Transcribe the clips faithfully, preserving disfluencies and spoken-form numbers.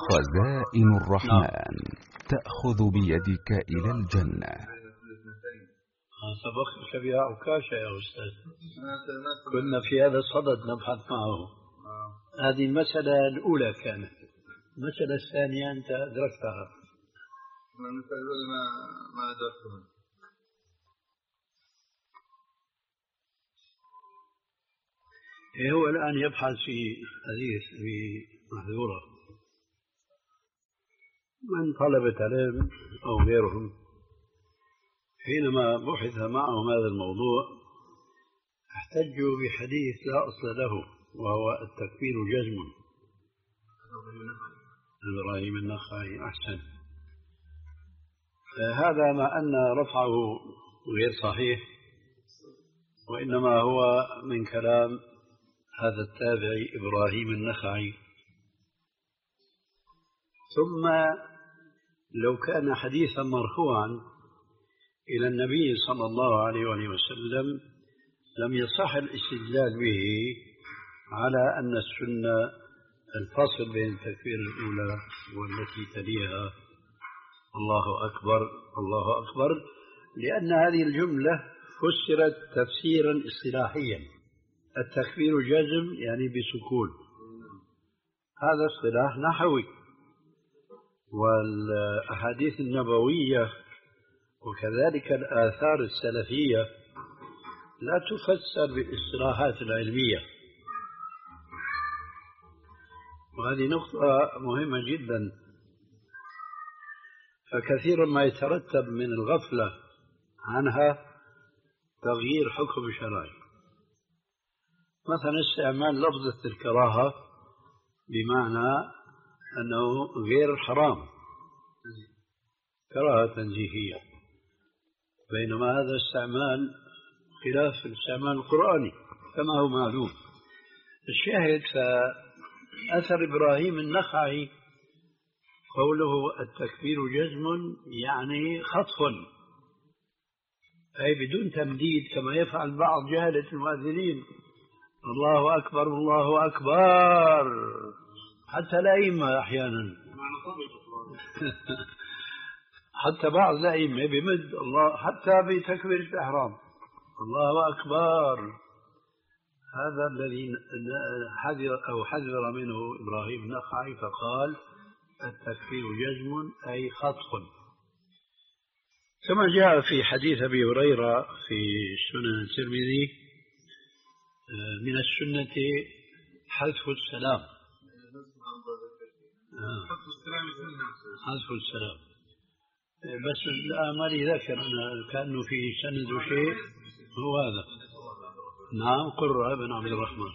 خزائن الرحمن تأخذ بيدك إلى الجنة. سبقتك بها عكاشة يا أستاذ، كنا في هذا الصدد نبحث معه. هذه المسألة الأولى كانت. المسألة الثانية أنت أدركتها. المسألة الأولى ما ما أدركتها. هو الآن يبحث في حديث في محذورة من طلبة علم أو غيرهم، حينما بحث معهم هذا الموضوع احتجوا بحديث لا أصل له، وهو التكفير جزم. إبراهيم النخعي أحسن. هذا مع أن رفعه غير صحيح، وإنما هو من كلام هذا التابعي إبراهيم النخعي. ثم لو كان حديثا مرفوعا إلى النبي صلى الله عليه وسلم لم يصح الاستدلال به على أن السنة الفصل بين التكبير الأولى والتي تليها الله أكبر الله أكبر، لأن هذه الجملة فسرت تفسيرا اصطلاحيا. التكبير جزم يعني بسكون، هذا اصطلاح نحوي. والأحاديث النبوية وكذلك الآثار السلفية لا تفسر بالاصطلاحات العلمية، وهذه نقطة مهمة جدا. فكثيرا ما يترتب من الغفلة عنها تغيير حكم شرعي. مثلا استعمال لفظة الكراهة بمعنى أنه غير حرام، كراهة تنزيهية، بينما هذا استعمال خلاف الاستعمال القرآني كما هو معلوم. الشاهد فأثر إبراهيم النخعي قوله التكبير جزم يعني خطف، أي بدون تمديد كما يفعل بعض جهلة المؤذنين. الله أكبر الله أكبر، حتى الأئمة أحيانا حتى بعض الأئمة بمد الله حتى بتكبير الإحرام الله أكبر. هذا الذي حذر أو حذر منه إبراهيم النخعي، فقال التكبير جزم أي خطف. كما جاء في حديث أبي هريرة في سنن الترمذي من السنة حذف السلام. حذف السلام، بس الآن ما لي ذكر أنا كأنه في سند شيء هو هذا. نعم قرة بن عبد الرحمن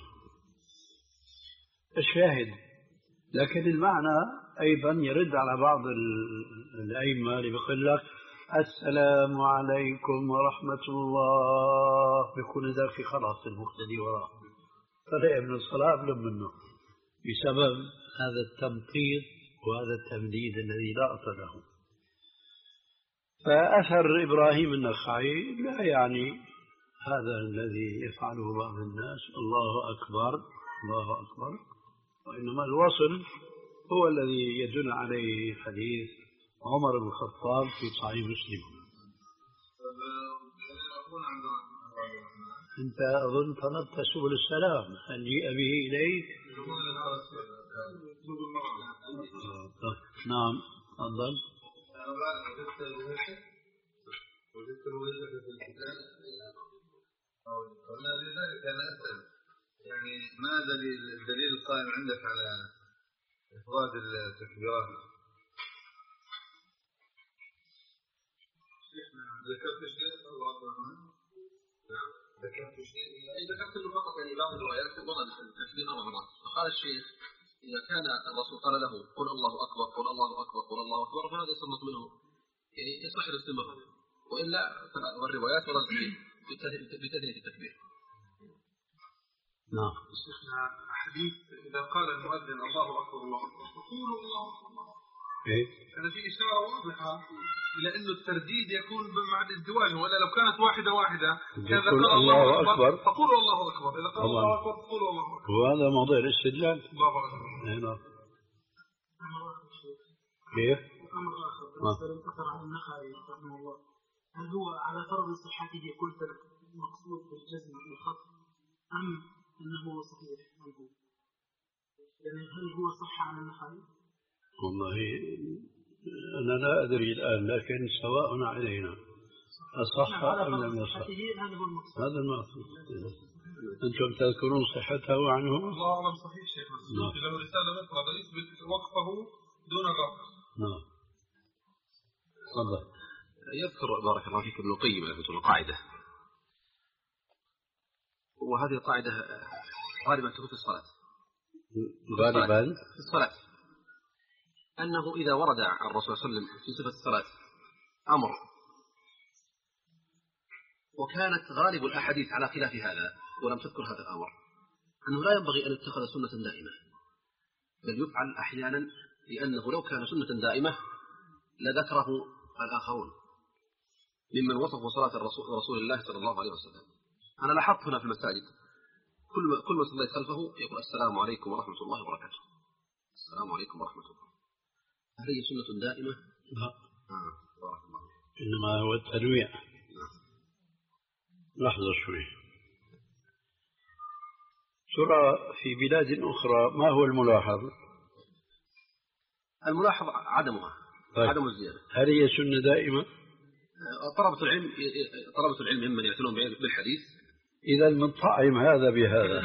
الشاهد. لكن المعنى أيضا يرد على بعض الأئمة اللي بيقول لك السلام عليكم ورحمة الله، بيكون ذاك خلاص المقتدي وراه طلع من الصلاة قبل منه بسبب هذا التمطيط وهذا التمديد الذي لا أصل له. فأثر إبراهيم النخعي لا يعني هذا الذي يفعله بعض الناس الله أكبر الله أكبر، وإنما الوصل هو الذي يدل عليه حديث عمر بن الخطاب في صحيح مسلم. أنت أظن طلبت سبل السلام، هل جيء به إليك؟ نعم تفضل. وجدت الوجهة في الكتاب قلنا لذلك أنا أسأل يعني ما دليل الدليل القائم عندك على إفراد التكبيرات؟ ذكرت شيء الله الرحمن؟ نعم ذكرت شيء أي ذكرت له فقط يعني بعض الروايات ورد التكبير أربع مرات. فقال الشيخ إذا كان الرسول قال له قل الله أكبر قل الله أكبر قل الله أكبر فهذا يسمط منه يعني يصح الاستمرار، وإلا فالروايات وردت بتثنية التكبير. نعم. شيخنا حديث إذا قال المؤذن الله أكبر الله أكبر فقولوا الله أكبر. إيه؟ هذا في إشارة واضحة إلى أنه الترديد يكون مع الازدواج، ولا لو كانت واحدة واحدة كان قال الله أكبر فقولوا الله أكبر، إذا قال الله أكبر فقولوا الله أكبر. وهذا موضوع الاستدلال. الله أكبر. نعم. كيف؟ أمر آخر بالنسبة للأثر عن النخعي رحمه الله، هل هو على فرض صحته قلت المقصود بالجزم بالخط أم أنه صحيح عنه؟ يعني هل هو صح عن النخعي؟ والله أنا لا أدري الآن، لكن سواء علينا أصح أم لم يصح. هذا المقصود. أنتم تذكرون صحته عنه؟ الله أعلم صحيح شيخ السيوطي له رسالة أخرى يثبت وقفه دون الرفع. نعم. تفضل. يذكر بارك الله فيك ابن القيم له قاعدة، وهذه القاعدة غالبا تكون في الصلاة. غالبا في الصلاة أنه إذا ورد عن الرسول صلى الله عليه وسلم في صفة الصلاة أمر وكانت غالب الأحاديث على خلاف هذا ولم تذكر هذا الأمر، أنه لا ينبغي أن يتخذ سنة دائمة، بل يفعل أحيانا، لأنه لو كان سنة دائمة لذكره الآخرون ممن وصفوا صلاة الرسول رسول الله صلى الله عليه وسلم. أنا لاحظت هنا في المساجد كل ما كل ما صليت خلفه يقول السلام عليكم ورحمة الله وبركاته، السلام عليكم ورحمة الله. هل هي سنة دائمة؟ لا. آه. بارك الله. إنما هو التنويع. لحظة شوي. ترى في بلاد أخرى ما هو الملاحظ؟ الملاحظ عدمها. طيب. عدم الزيادة. هل هي سنة دائمة؟ طلبة العلم طلبة العلم ممن يعتنون بالحديث. إذا المطعم هذا بهذا.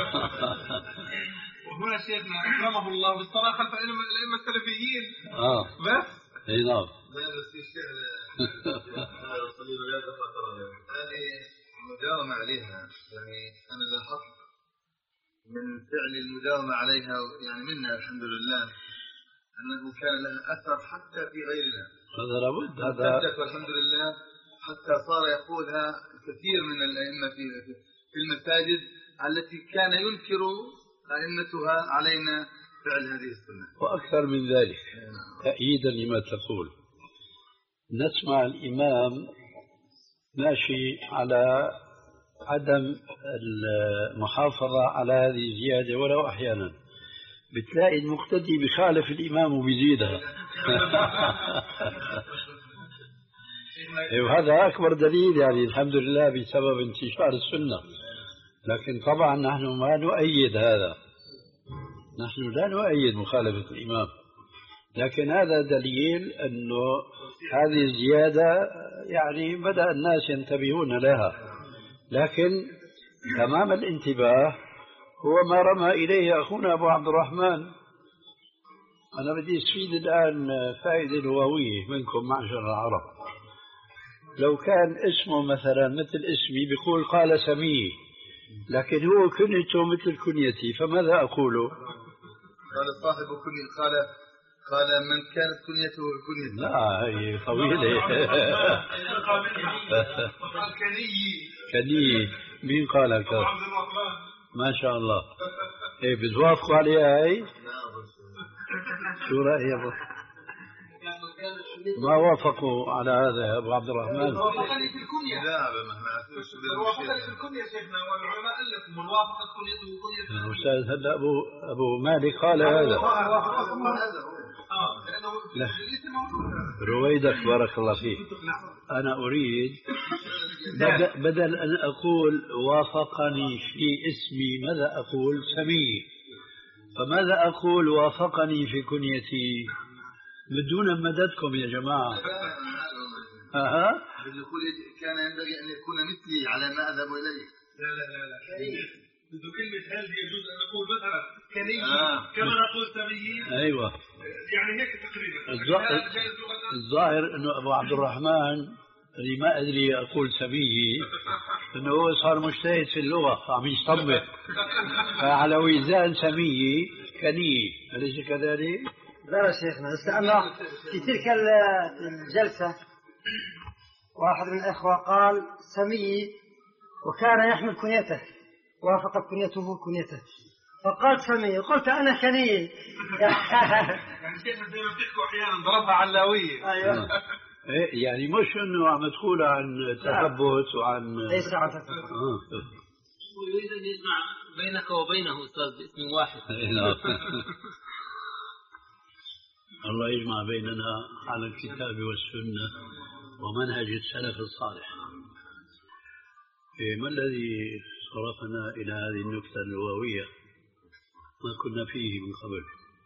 وهنا شيخنا أكرمه الله بالصلاة خلف الأئمة السلفيين. آه. بس. إي نعم. بس الشيخ صليب لا تفضل. هذه المداومة عليها، يعني أنا لاحظت من فعل المداومة عليها يعني منا الحمد لله أنه كان لها أثر حتى في غيرنا. هذا لابد. هذا والحمد لله حتى صار يقولها كثير من الأئمة في في المساجد التي كان ينكر أئمتها علينا فعل هذه السنة. وأكثر من ذلك تأييدا لما تقول، نسمع الإمام ماشي على عدم المحافظة على هذه الزيادة ولو أحيانا، بتلاقي المقتدي بخالف الإمام وبيزيدها. وهذا أكبر دليل يعني الحمد لله بسبب انتشار السنة. لكن طبعا نحن ما نؤيد هذا، نحن لا نؤيد مخالفة الإمام، لكن هذا دليل أنه هذه الزيادة يعني بدأ الناس ينتبهون لها. لكن تمام الانتباه هو ما رمى إليه أخونا أبو عبد الرحمن. أنا بدي أستفيد الآن فائدة لغوية منكم معشر العرب. لو كان اسمه مثلا مثل اسمي بيقول قال سميه، لكن هو كنيته مثل كنيتي، فماذا أقول؟ قال صاحب كنية، قال قال من كانت كنيته كنيته. لا هي طويلة. قال كني كني. مين قال هكذا؟ ما شاء الله. ايه بتوافقوا عليها هاي؟ شو رأيك ابو؟ ما وافقوا على هذا يا ابو عبد الرحمن؟ وافقني في الكنية. لا ما وافقني في الكنية شيخنا، والعلماء ألفوا من وافقت كنيته وكنيته. الأستاذ هلا أبو أبو مالك قال هذا. لا رويدك بارك الله فيك. أنا أريد بدل أن أقول وافقني في اسمي ماذا أقول؟ سمي. فماذا أقول وافقني في كنيتي؟ بدون مددكم يا جماعة. أها. يقول كان ينبغي أن يكون مثلي على ما أذهب إليه. لا لا لا لا. بدو كلمة هل يجوز أن نقول مثلا كني كما نقول سمي. أيوة. يعني هيك تقريبا. الظاهر إنه أبو عبد الرحمن اللي ما أدري أقول سميه إنه هو صار مجتهد في اللغة عم يصطبح، فعلى وزان سميه كني، أليس كذلك؟ لا شيخنا، بس لأنه في تلك الجلسة واحد من الأخوة قال سمي وكان يحمل كنيته، وافقت كنيته كنيته، فقال سمي، قلت أنا كني. يعني شيخنا زي ما بتحكوا أحيانا ضربها علاوية. أيوة. يعني مش إنه عم تقول عن تثبت وعن ليس عن تثبت. ويريد أن يجمع بينك وبينه أستاذ باسم واحد. الله يجمع بيننا على الكتاب والسنة ومنهج السلف الصالح. ما الذي صرفنا إلى هذه النكتة اللغوية ما كنا فيه من قبل؟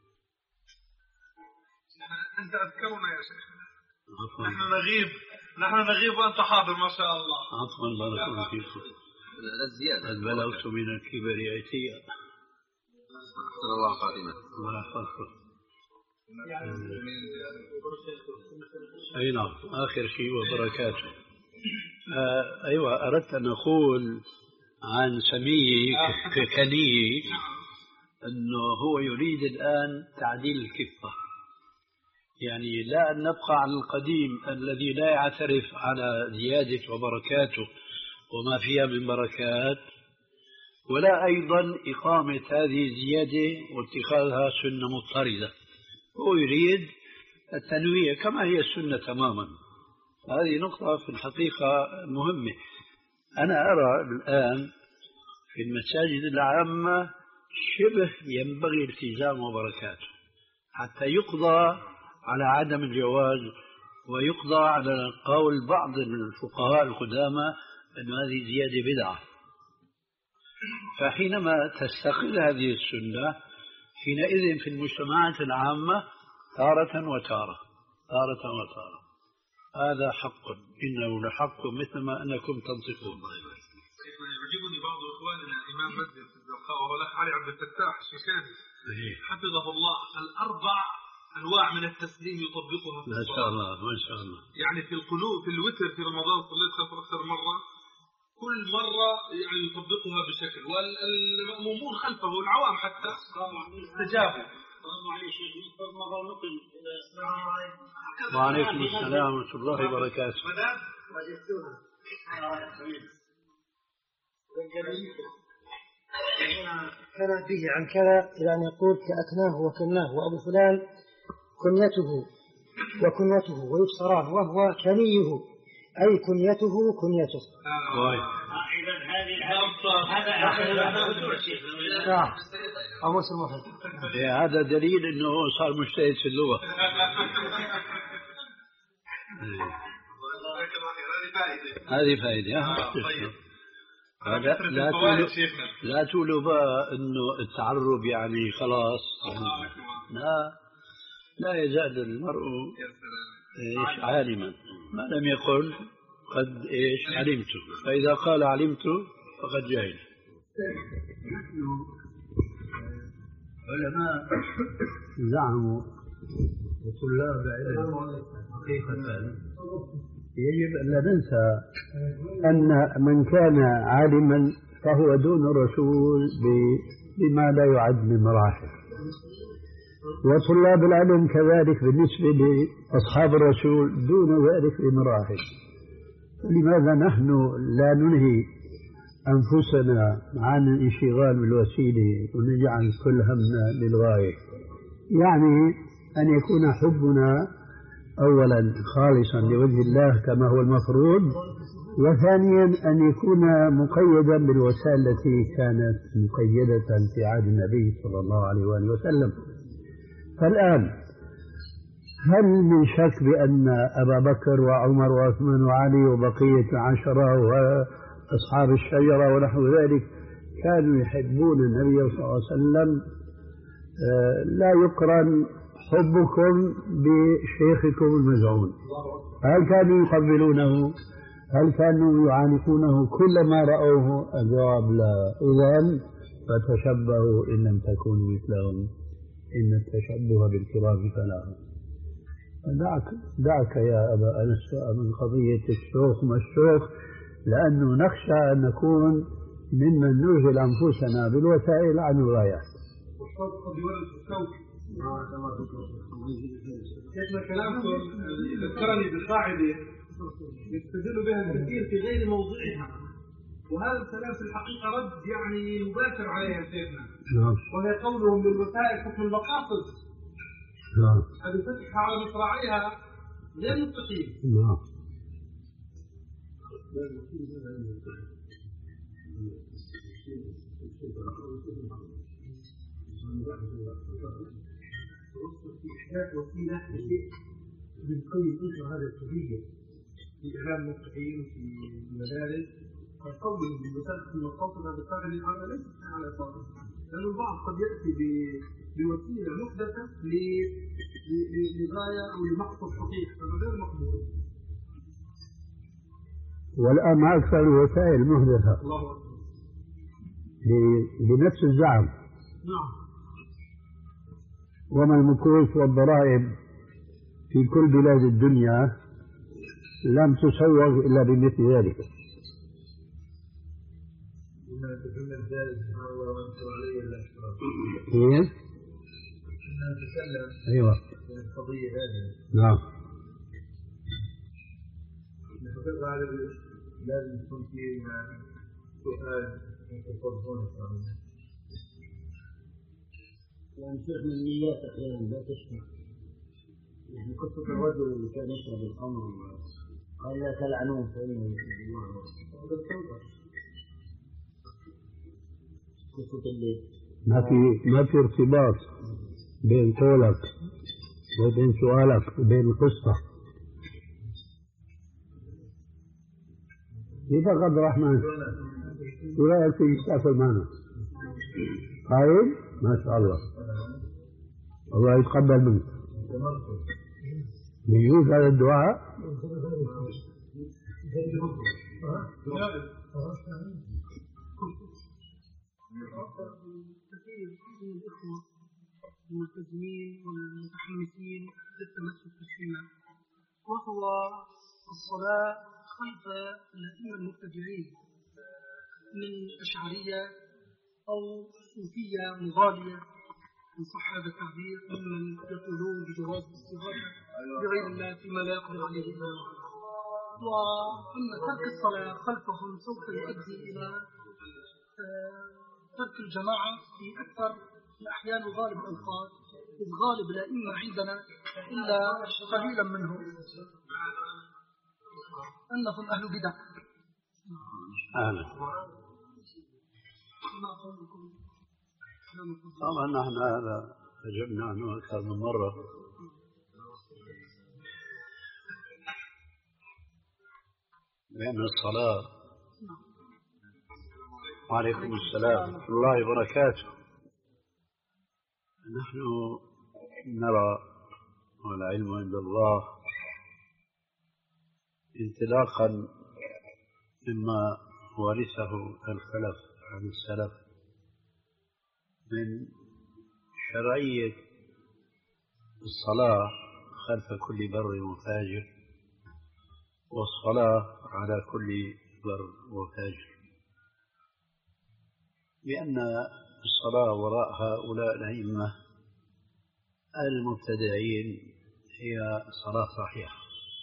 أنت أذكرنا يا شيخ. عفوا. نحن نغيب نحن نغيب وأنت حاضر ما شاء الله. عفوا بارك الله فيكم. الزيادة. قد بلغت من الكبر عتيا. أحسن الله خاتمة. الله يحفظكم. أي نعم آخر شيء وبركاته. آه أيوة أردت أن أقول عن سمي كني أنه هو يريد الآن تعديل الكفة، يعني لا أن نبقى على القديم الذي لا يعترف على زيادة وبركاته وما فيها من بركات، ولا أيضا إقامة هذه الزيادة واتخاذها سنة مضطردة. هو يريد التنويع كما هي السنة تماما. هذه نقطة في الحقيقة مهمة. أنا أرى الآن في المساجد العامة شبه ينبغي التزام وبركاته حتى يقضى على عدم الجواز، ويقضى على قول بعض الفقهاء القدامى أن هذه زيادة بدعة. فحينما تستقل هذه السنة حينئذ في المجتمعات العامة تارة وتارة تارة وتارة. هذا حق، إنه لحق مثل ما أنكم تنطقون. يعجبني بعض إخواننا إمام مسجد في الزرقاء وهو الأخ علي عبد الفتاح الشيشاني حفظه الله، الأربع أنواع من التسليم يطبقها في ما شاء الله ما شاء الله. يعني في القنوت في الوتر في رمضان صليت خلفه أكثر مرة، كل مرة يعني يطبقها بشكل، والمأمومون خلفه والعوام حتى استجابوا. وعليكم السلام ورحمة الله وبركاته. كان به عن كذا إلى أن يقول كأكناه وكناه وأبو فلان كنيته وكنيته ويبصران وهو كنيه أي كنيته كنيته. هذا دليل أنه صار مجتهد في اللغة. هذه فائدة. هذا لا تقولوا لا تقولوا بقى انه التعرب يعني خلاص. لا لا يزال المرء ايش عالما ما لم يقل قد ايش علمت، فاذا قال علمت فقد جهل. علماء زعموا وطلاب علم حقيقة يجب أن لا ننسى أن من كان عالما فهو دون الرسول بما لا يعد من مراحل، وطلاب العلم كذلك بالنسبة لأصحاب الرسول دون ذلك بمراحل. لماذا نحن لا ننهي أنفسنا عن الانشغال بالوسيلة ونجعل كل همنا للغاية؟ يعني أن يكون حبنا أولا خالصا لوجه الله كما هو المفروض، وثانيا أن يكون مقيدا بالوسائل التي كانت مقيدة في عهد النبي صلى الله عليه وآله وسلم. فالآن هل من شك بأن أبا بكر وعمر وعثمان وعلي وبقية العشرة وأصحاب الشجرة ونحو ذلك كانوا يحبون النبي صلى الله عليه وسلم؟ لا يقرن حبكم بشيخكم المزعون. هل كانوا يقبلونه؟ هل كانوا يعانقونه كلما رأوه؟ الجواب لا. إذن فتشبهوا إن لم تكونوا مثلهم إن التشبه بالكرام فلاح. دعك, دعك يا أبا أنس من قضية الشوق ما الشوق، لأنه نخشى أن نكون ممن نشغل أنفسنا بالوسائل عن الغايات. شيخنا كلامكم ذكرني بالقاعدة يستدل بها الكثير في غير موضعها، وهذا الكلام في الحقيقة رد يعني مباشر عليها شيخنا، وهي قولهم للوسائل حكم المقاصد. هذه فتح على مصراعيها غير مستقيم. يوصل في إحداث وسيلة لشيء بالكل ينشر هذه القضية في إعلام الموقعين وفي المدارس، فقولهم بمساعدة المقاصد هذا الفعل هذا ليس على إطلاقه، لأن البعض قد يأتي بوسيلة محدثة لغاية أو لمقصد صحيح، فهذا غير مقبول. والآن مع أكثر الوسائل محدثة بنفس الزعم. نعم. وما المكوس والضرائب في كل بلاد الدنيا لم تسوغ إلا بمثل ذلك. إيه؟ أيوة. القضية هذه. نعم. لازم يكون في سؤال يتفضلون يعني شيخ من النيات أحيانا لا تشفع. يعني قصة الرجل اللي كان يشرب الخمر قال لا تلعنوه فإنه يحب الله هذا التوبة. قصة الليل. ما في ما في ارتباط بين قولك وبين سؤالك وبين القصة. كيف عبد الرحمن؟ شو رأيك في يسافر معنا؟ قايم؟ ما شاء الله. الله يتقبل منك. يجوز هذا الدعاء؟ كثير من الإخوة الملتزمين والمتحمسين للتمسك بالسنة، وهو الصلاة خلف الأئمة المبتدعين من أشعرية أو صوفية مغالية إن صح هذا التعبير، ممن يقولون بجواز الاستغاثة بغير الله فيما لا يقدر عليه الله، وأن ترك الصلاة خلفهم سوف يؤدي إلى ترك الجماعة في أكثر الأحيان وغالب الأوقات، إذ غالب الأئمة عندنا إلا قليلا منهم أنهم أهل بدع. أهلا. طبعا نحن هذا أجبنا عنه أكثر من مرة. لأن الصلاة. وعليكم السلام ورحمة الله وبركاته. نحن نرى والعلم عند الله انطلاقا مما ورثه الخلف عن السلف من شرعية الصلاة خلف كل بر وفاجر، والصلاة على كل بر وفاجر، لأن الصلاة وراء هؤلاء الأئمة المبتدعين هي صلاة صحيحة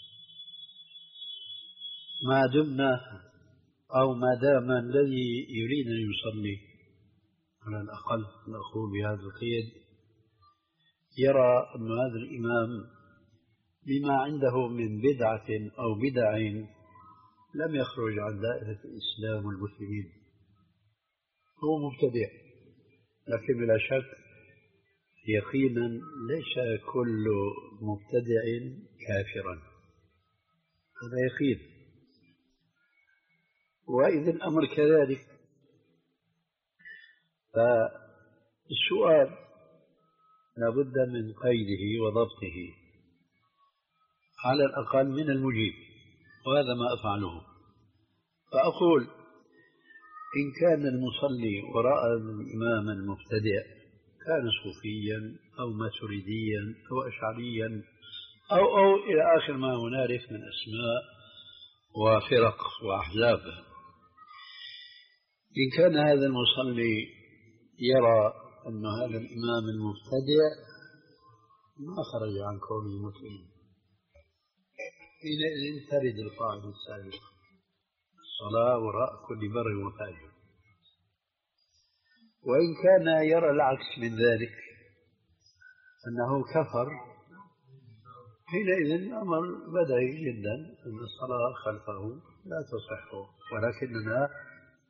ما دمنا أو ما دام الذي يريد أن يصلي على الأقل نقول بهذا القيد يرى أن هذا الإمام بما عنده من بدعة أو بدع لم يخرج عن دائرة الإسلام والمسلمين، هو مبتدع، لكن بلا شك يقينا ليس كل مبتدع كافرا، هذا يقين. وإذا الأمر كذلك فالسؤال لابد من قيده وضبطه على الأقل من المجيب، وهذا ما أفعله. فأقول إن كان المصلي وراء الإمام المبتدع كان صوفيا أو ماتريديا أو أشعريا أو أو إلى آخر ما هنالك من أسماء وفرق وأحزاب، إن كان هذا المصلي يرى أن هذا الإمام المبتدع ما خرج عن كونه مسلما، حينئذ ترد القاعدة السابقة الصلاة وراء كل بر وفاجر. وإن كان يرى العكس من ذلك أنه كفر، حينئذ الأمر بديهي جدا أن الصلاة خلفه لا تصح، ولكننا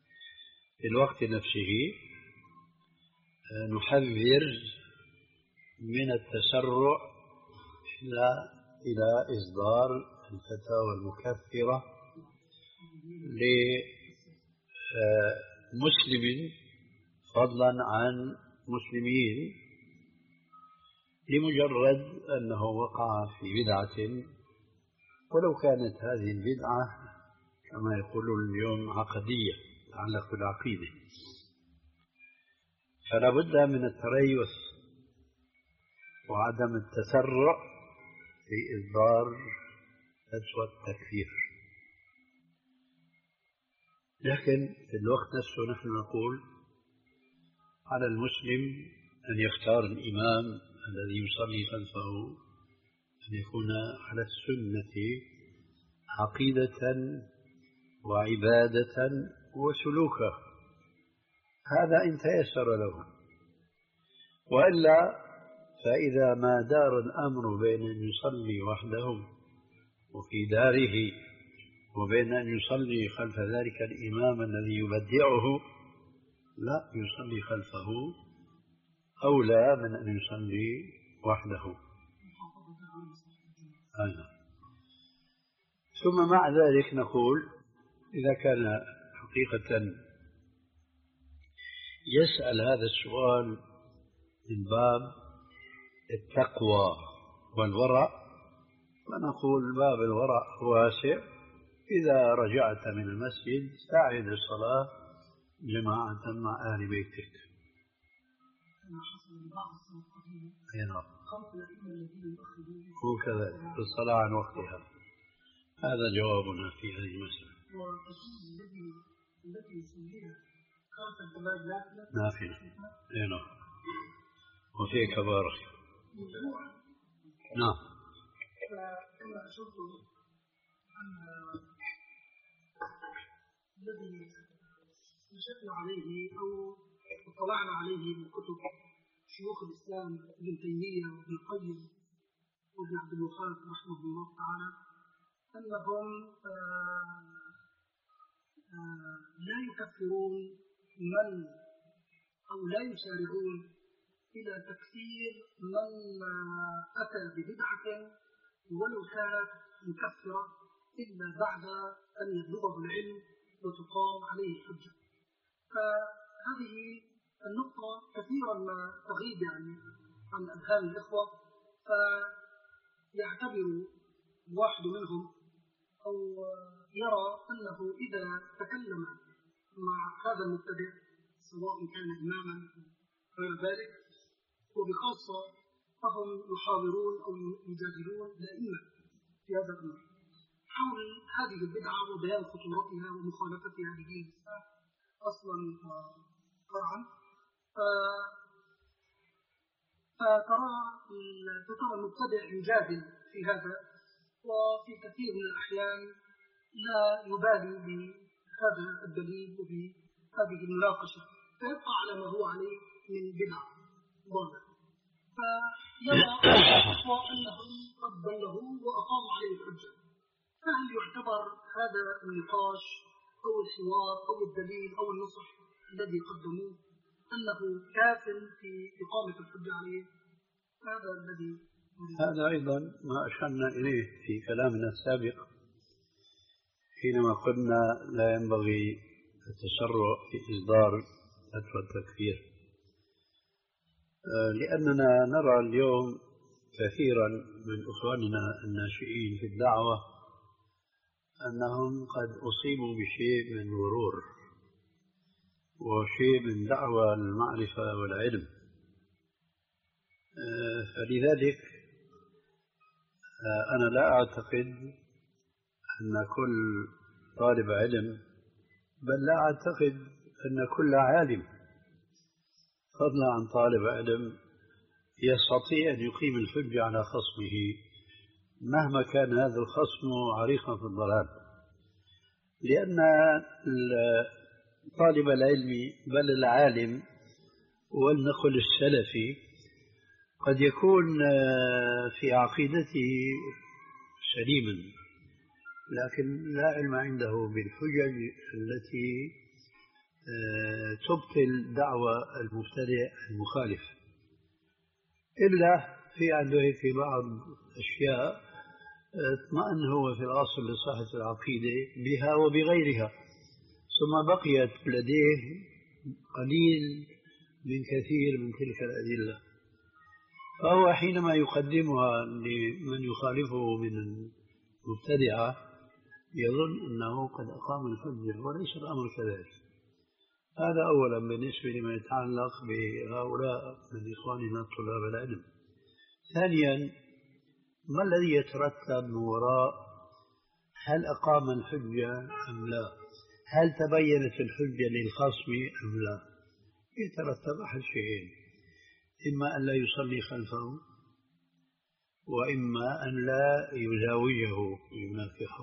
في الوقت نفسه نحذر من التسرع إلى إلى إصدار الفتاوى المكفرة لمسلم فضلا عن مسلمين لمجرد أنه وقع في بدعة، ولو كانت هذه البدعة كما يقولون اليوم عقدية تتعلق بالعقيدة. فلا بد من التريث وعدم التسرع في إصدار فتوى التكفير. لكن في الوقت نفسه نحن نقول على المسلم أن يختار الإمام الذي يصلي خلفه أن يكون على السنة عقيدة وعبادة وسلوكا، هذا إن تيسر له. وإلا فإذا ما دار الأمر بين أن يصلي وحده وفي داره وبين أن يصلي خلف ذلك الإمام الذي يبدعه، لا، يصلي خلفه أولى من أن يصلي وحده. أيضا. ثم مع ذلك نقول إذا كان حقيقة يسأل هذا السؤال من باب التقوى والورع، فنقول باب الورع واسع. إذا رجعت من المسجد ساعد الصلاة جماعة مع أهل بيتك. هو كذلك في الصلاة عن وقتها. هذا جوابنا في هذه المسألة. نافلة. نعم. وفيك بارك. نعم. الذي نشأنا عليه أو اطلعنا عليه من كتب شيوخ الإسلام ابن تيمية وابن القيم وابن عبد الوهاب رحمه الله تعالى، أنهم آآ آآ لا يكفرون من أو لا يسارعون إلى تكفير من أتى ببدعة ولو كانت مكفرة إلا بعد أن يبلغه العلم وتقام عليه الحجة. فهذه النقطة كثيرا ما تغيب يعني عن أذهان الإخوة، فيعتبر واحد منهم أو يرى أنه إذا تكلم مع هذا المبتدع سواء كان إماما أو غير ذلك، وبخاصة فهم يحاورون أو يجادلون الأئمة في هذا الأمر حول هذه البدعة وبيان خطورتها ومخالفتها لدين الإسلام أصلا فرعا، فترى ترى المبتدع يجادل في هذا، وفي كثير من الأحيان لا يبالي بهذا الدليل وبهذه المناقشة، فيبقى على ما هو عليه من بدعة ضالة. فيرى الأخوة أنهم قد ضلوا وأقاموا عليه الحجة. فهل يعتبر هذا النقاش أو الحوار أو الدليل أو النصح الذي قدموه أنه كاف في إقامة الحجة عليه؟ هذا الذي هذا أيضا ما أشرنا إليه في كلامنا السابق حينما قلنا لا ينبغي التسرع في إصدار فتوى التكفير، لأننا نرى اليوم كثيرا من إخواننا الناشئين في الدعوة أنهم قد أصيبوا بشيء من الغرور وشيء من دعوى المعرفة والعلم، فلذلك أنا لا أعتقد أن كل طالب علم، بل لا أعتقد أن كل عالم فضلا عن طالب علم يستطيع أن يقيم الحجة على خصمه مهما كان هذا الخصم عريقا في الضلال، لأن طالب العلم بل العالم ولنقل السلفي قد يكون في عقيدته سليما لكن لا علم عنده بالحجج التي تبطل دعوى المبتدع المخالف. إلا في عنده هيك بعض أشياء اطمأن هو في الأصل لصحة العقيدة بها وبغيرها، ثم بقيت لديه قليل من كثير من تلك الأدلة، فهو حينما يقدمها لمن يخالفه من المبتدعة يظن أنه قد أقام الحجة، وليس الأمر كذلك. هذا أولا بالنسبة لما يتعلق بهؤلاء من إخواننا طلاب العلم. ثانيا، ما الذي يترتب من وراء هل أقام الحجة أم لا؟ هل تبينت الحجة للخصم أم لا؟ يترتب أحد شيئين: إما أن لا يصلي خلفه، وإما أن لا يزاوجه ينافحه.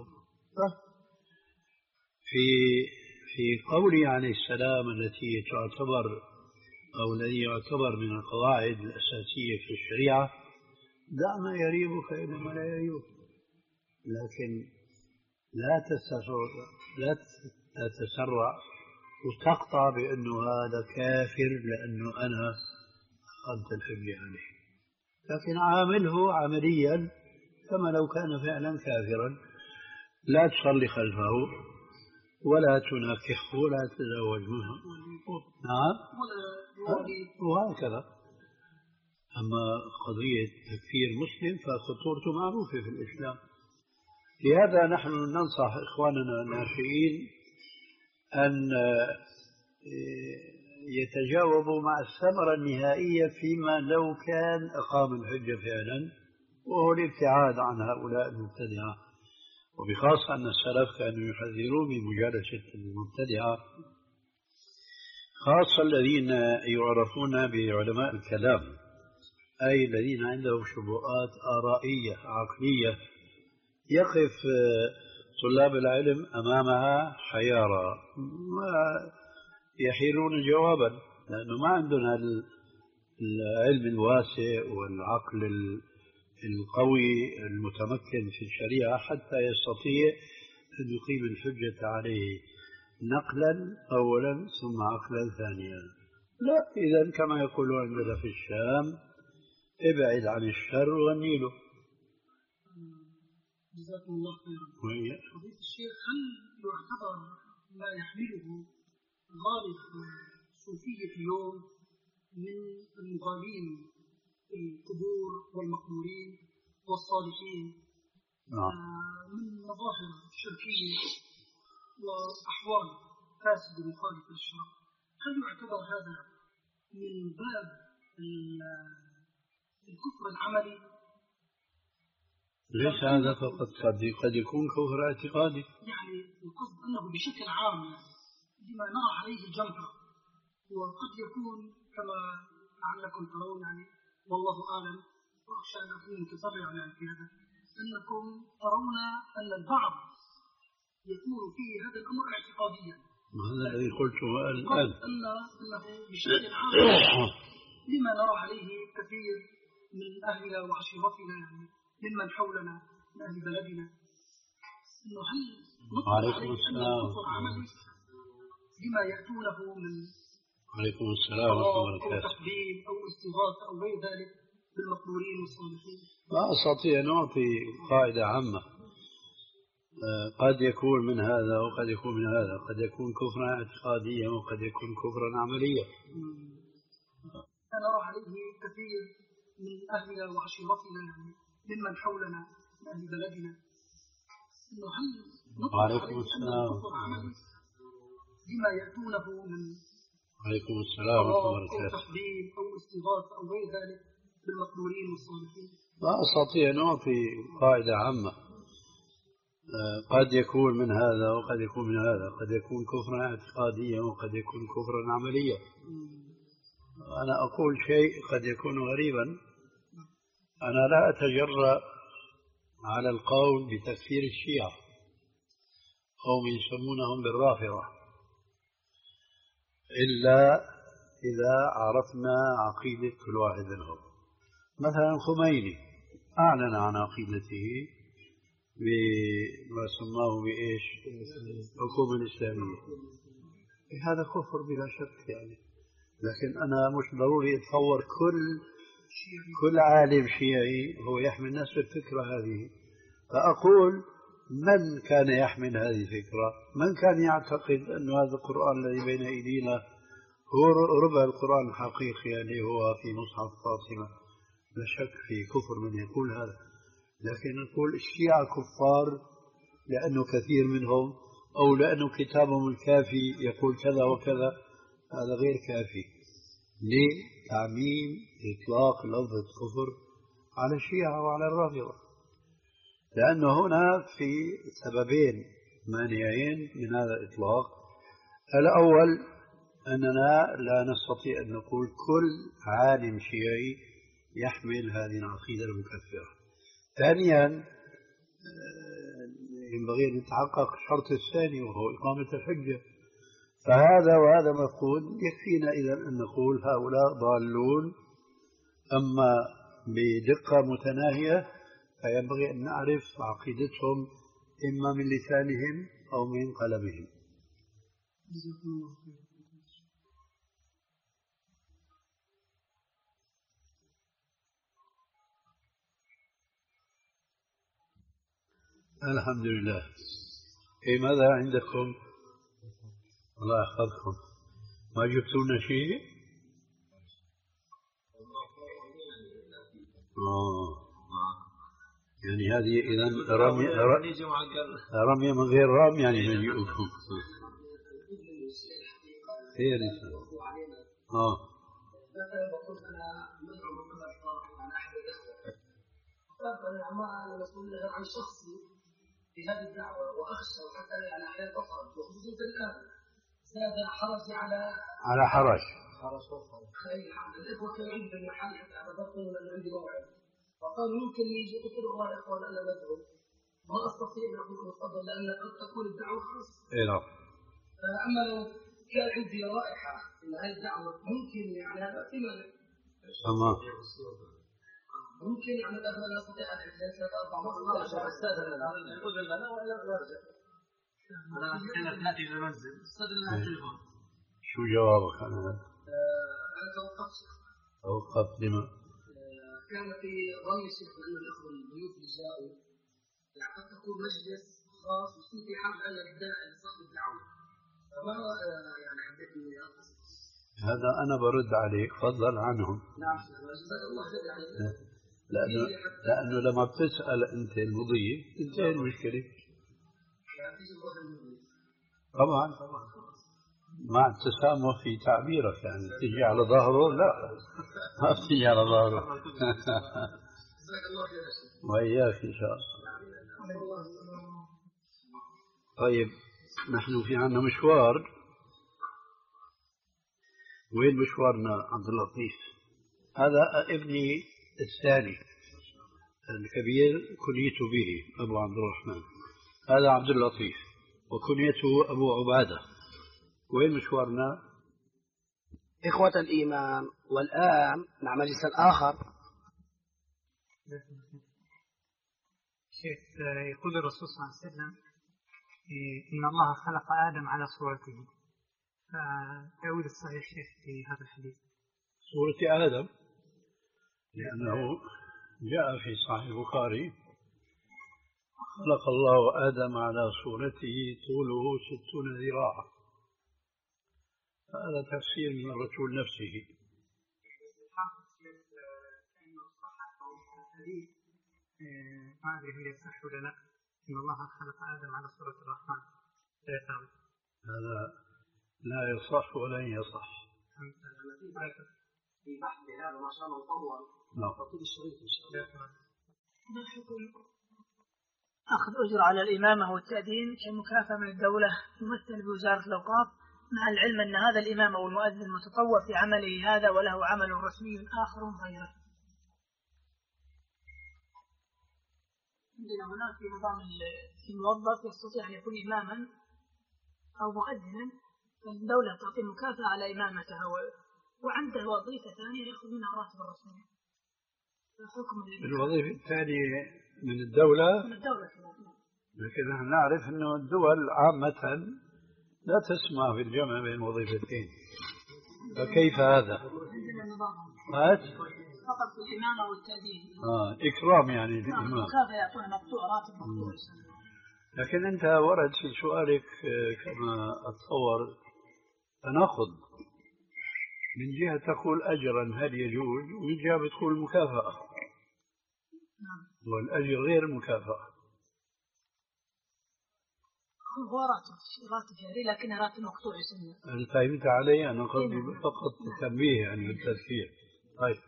في في قوله عليه السلام التي تعتبر أو الذي يعتبر من القواعد الأساسية في الشريعة: دع ما يريبك إلى ما لا يريبك، لكن لا تسرع لا تتسرع وتقطع بأنه هذا كافر لأنه أنا أخذت الحجة عليه، لكن عامله عمليا كما لو كان فعلا كافرا. لا تصلي خلفه ولا تناكحه ولا تتزوج منه. نعم، وهكذا. أما قضية تكفير مسلم فخطورته معروفة في الإسلام. لهذا نحن ننصح إخواننا الناشئين أن يتجاوبوا مع الثمرة النهائية فيما لو كان أقام الحجة فعلا، وهو الابتعاد عن هؤلاء المبتدعة، وبخاصة أن السلف كانوا يحذرون من مجالسة المبتدعة، خاصة الذين يعرفون بعلماء الكلام، أي الذين عندهم شبهات آرائية عقلية يقف طلاب العلم أمامها حيارى، ما يحيرون جوابا، لأنه ما عندنا العلم الواسع والعقل القوي المتمكن في الشريعة حتى يستطيع أن يقيم الحجة عليه نقلا أولا ثم عقلا ثانيا. لا، إذا كما يقولون عندنا في الشام: ابعد عن الشر والنيل. جزاكم الله خيرا. قضية الشيخ، هل يعتبر ما يحمله غالب الصوفية اليوم من المغالين القبور والمقبورين والصالحين آه من مظاهر شركية وأحوال فاسدة مخالفة للشرع، هل يعتبر هذا من باب الكفر العملي؟ ليس هذا فقط، قد يكون كفر اعتقادي. يعني القصد أنه بشكل عام لما نرى عليه الجمهرة، وقد يكون كما لعلكم ترون، يعني والله أعلم وأخشى أن أكون متسرعا يعني في هذا، أنكم ترون أن البعض يكون فيه هذا الأمر اعتقاديا. هذا الذي قلته الآن، أن أنه بشكل عام لما نرى عليه كثير من أهلنا وعشيرتنا، يعني ممن حولنا من أهل بلدنا، أنه هل نطلق عليه أن الكفر عملي لما يأتونه من عليكم السلام ورحمة الله وبركاته أو تقبيل أو استغاثة أو غير ذلك بالمقبورين والصالحين؟ لا أستطيع أن أعطي قاعدة عامة، قد يكون من هذا وقد يكون من هذا، قد يكون كفرا اعتقاديا وقد يكون كفرا عمليا. أنا أرى عليه كثير من أهلنا وعشيرتنا، يعني ممن حولنا من أهل بلدنا، أنه هل نطلق عليه أن الكفر عملي لما يأتونه من عليكم السلام ورحمة الله وبركاته أو تقبيل أو استغاثة أو غير ذلك بالمقبورين والصالحين؟ لا أستطيع أن أعطي قاعدة عامة، قد يكون من هذا وقد يكون من هذا، قد يكون كفرا اعتقاديا وقد يكون كفرا عمليا. أنا أقول شيء قد يكون غريبا، أنا لا أتجرأ على القول بتكفير الشيعة، قوم يسمونهم بالرافضة، إلا إذا عرفنا عقيدة كل واحد منهم. مثلا الخميني أعلن عن عقيدته بما سماه بإيش الحكومة الإسلامية، هذا كفر بلا شك يعني، لكن أنا مش ضروري أتصور كل كل عالم شيعي هو يحمل نفس الفكرة هذه. فأقول من كان يحمل هذه الفكرة؟ من كان يعتقد أن هذا القرآن الذي بين أيدينا هو ربع القرآن الحقيقي اللي هو في مصحف فاطمة؟ لا شك في كفر من يقول هذا. لكن نقول الشيعة كفار لأنه كثير منهم، أو لأنه كتابهم الكافي يقول كذا وكذا، هذا غير كافي لتعميم إطلاق لفظة كفر على الشيعة وعلى الرافضة. لأنه هنا في سببين مانعين من هذا الإطلاق. الأول أننا لا نستطيع أن نقول كل عالم شيعي يحمل هذه العقيدة المكفرة. ثانيا ينبغي أن يتحقق الشرط الثاني وهو إقامة الحجة. فهذا وهذا مفقود. يكفينا إذا أن نقول هؤلاء ضالون. أما بدقة متناهية فينبغي أن نعرف عقيدتهم إما من لسانهم أو من قلبهم. الحمد لله. إيه ماذا عندكم؟ الله يحفظكم. ما جبتونا شيء؟ آه. يعني هذه إذا رمي رمي من غير رام يعني من يؤكم. خير إن شاء الله. آه. مثلا بقول أنا مدعو من قبل عن أحد الإخوة، فأنا ما مسؤول غير عن شخصي في هذه الدعوة، وأخشى حتى يعني أحيانا أخرج وخصوصا الآن زاد حرجي على على حرج. حرج خير الحمد. الإخوة كانوا عندي في المحل حتى أعتذرتهم لأن عندي موعد، فقال ممكن يجي. قلت له والله يا إخوان أنا مدعو ما أستطيع أن أقول تفضل لأن قد تكون الدعوة خاصة. إيه نعم. أما لو كان عندي رائحة إن هذه الدعوة ممكن يعني هذا في مانع. تمام. ممكن يعني لا أستطيع أن أحدث ثلاثة أربع مرات. أستاذنا نقول لنا ولا نرجع. أنا كنت نأتي إلى المنزل أستاذنا على التليفون. شو جوابك عن هذا؟ أنا توقفت. توقفت لما؟ كان في ظن الشيخ أن الأخوة الضيوف اللي جاءوا يعني قد تكون مجلس خاص ويكون في حاجة لإبداء صاحب الدعوة. فما يعني حبيت إني أقصد. هذا أنا برد عليك. فضل عنهم. نعم. جزاك الله خير يعني. لأنه لأنه لما بتسأل أنت المضيف تنتهي المشكلة. طبعا مع التسامح في تعبيرك، يعني تجي على ظهره لا ما تجي على ظهره. وإياك إن شاء الله. طيب نحن في عنا مشوار. وين مشوارنا عبد اللطيف؟ هذا ابني الثاني الكبير كنيت به أبو عبد الرحمن. هذا عبد اللطيف وكنيته أبو عبادة. وين مشوارنا؟ إخوة الإيمان. والآن مع مجلس آخر. شيخ يقول الرسول صلى الله عليه وسلم إن الله خلق آدم على صورته، فتأويل الصحيح شيخ في هذا الحديث صورة آدم، لأنه جاء في صحيح البخاري خلق الله آدم على صورته طوله ستون ذراعا. هذا تفسير من الرسول نفسه. ما أدري هل يصح ولا لا إن الله خلق آدم على صورة الرحمن. هذا لا يصح ولن يصح. في بحث هذا ما شاء الله طول. نعم. طول الشريط إن شاء الله. أخذ أجر على الإمامة والتأذين كمكافأة من الدولة يمثل بوزارة الأوقاف، مع العلم أن هذا الإمام أو المؤذن متطوع في عمله هذا وله عمل رسمي آخر غيره. عندنا هناك في نظام الموظف يستطيع أن يكون إماما أو مؤذنا، فالدولة تعطي مكافأة على إمامته وعنده وظيفة ثانية يأخذ منها راتب الرسمي. الوظيفة الثانية من الدولة. من الدولة. لكن نحن نعرف أنه الدول عامة لا تسمح بالجمع بين وظيفتين. فكيف هذا؟ هات فقط الإمامة والتأديب. آه إكرام يعني للإمام. مكافأة يعطونه مقطوع راتب مقطوع. لكن أنت ورد في سؤالك كما أتصور تناقض، من جهة تقول أجرا هل يجوز، ومن جهة بتقول مكافأة. والأجر غير مكافأة. هو راتب راتب شهري لكنه راتب مقطوع يسمى. أنت فهمت علي؟ أنا قصدي فقط تنبيه يعني بالتذكير. طيب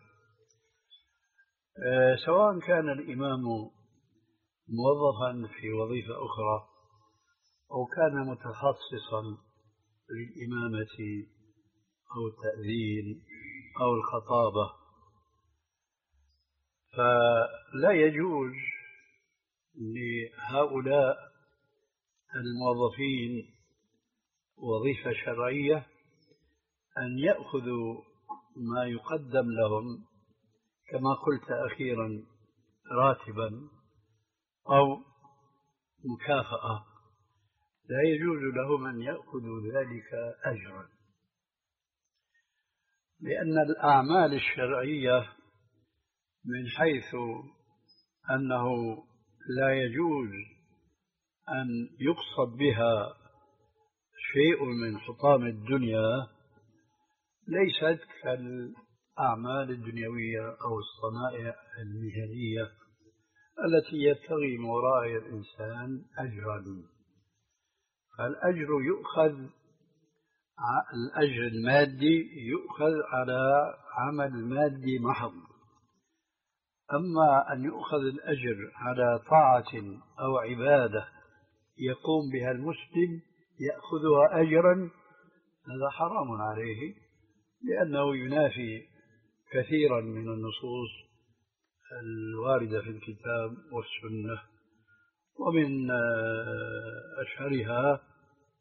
أه سواء كان الإمام موظفا في وظيفة أخرى أو كان متخصصا للإمامة أو التأذين أو الخطابة، فلا يجوز لهؤلاء الموظفين وظيفة شرعية أن يأخذوا ما يقدم لهم كما قلت أخيرا راتبا أو مكافأة، لا يجوز لهم أن يأخذوا ذلك أجرا، لأن الأعمال الشرعية من حيث أنه لا يجوز أن يقصد بها شيء من حطام الدنيا ليست كالأعمال الدنيوية أو الصنائع المهنية التي يبتغي من وراء الإنسان أجرا. فالأجر يؤخذ، الأجر المادي يؤخذ على عمل مادي محض، أما أن يؤخذ الأجر على طاعة أو عبادة يقوم بها المسلم يأخذها أجرا، هذا حرام عليه، لأنه ينافي كثيرا من النصوص الواردة في الكتاب والسنة، ومن أشهرها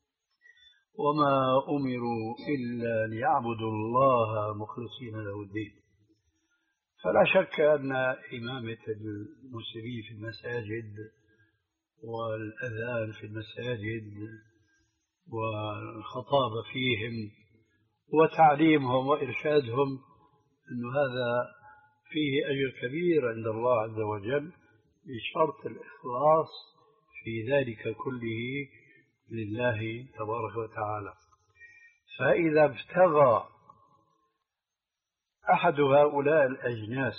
وما أمروا إلا ليعبدوا الله مخلصين له الدين. فلا شك أن إمامة المسلمين في المساجد والأذان في المساجد والخطابة فيهم وتعليمهم وإرشادهم أن هذا فيه أجر كبير عند الله عز وجل، بشرط الإخلاص في ذلك كله لله تبارك وتعالى. فإذا ابتغى أحد هؤلاء الأجناس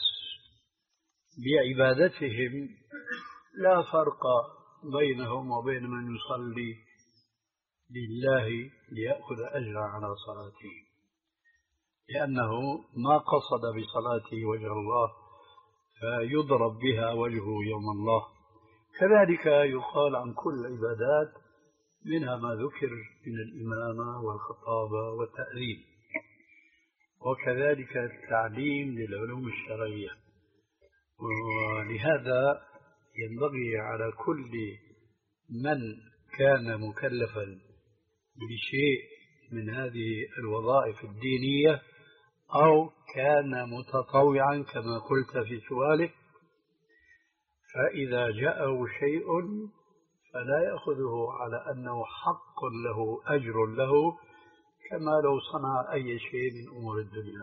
بعبادتهم لا فرق بينهم وبين من يصلي لله ليأخذ أجرا على صلاته، لأنه ما قصد بصلاته وجه الله فيضرب بها وجهه يوم الله. كذلك يقال عن كل العبادات، منها ما ذكر من الإمامة والخطابة والتأذين، وكذلك التعليم للعلوم الشرعية. ولهذا ينبغي على كل من كان مكلفا بشيء من هذه الوظائف الدينية أو كان متطوعا كما قلت في سؤالك، فإذا جاءه شيء فلا يأخذه على أنه حق له أجر له كما لو صنع أي شيء من أمور الدنيا.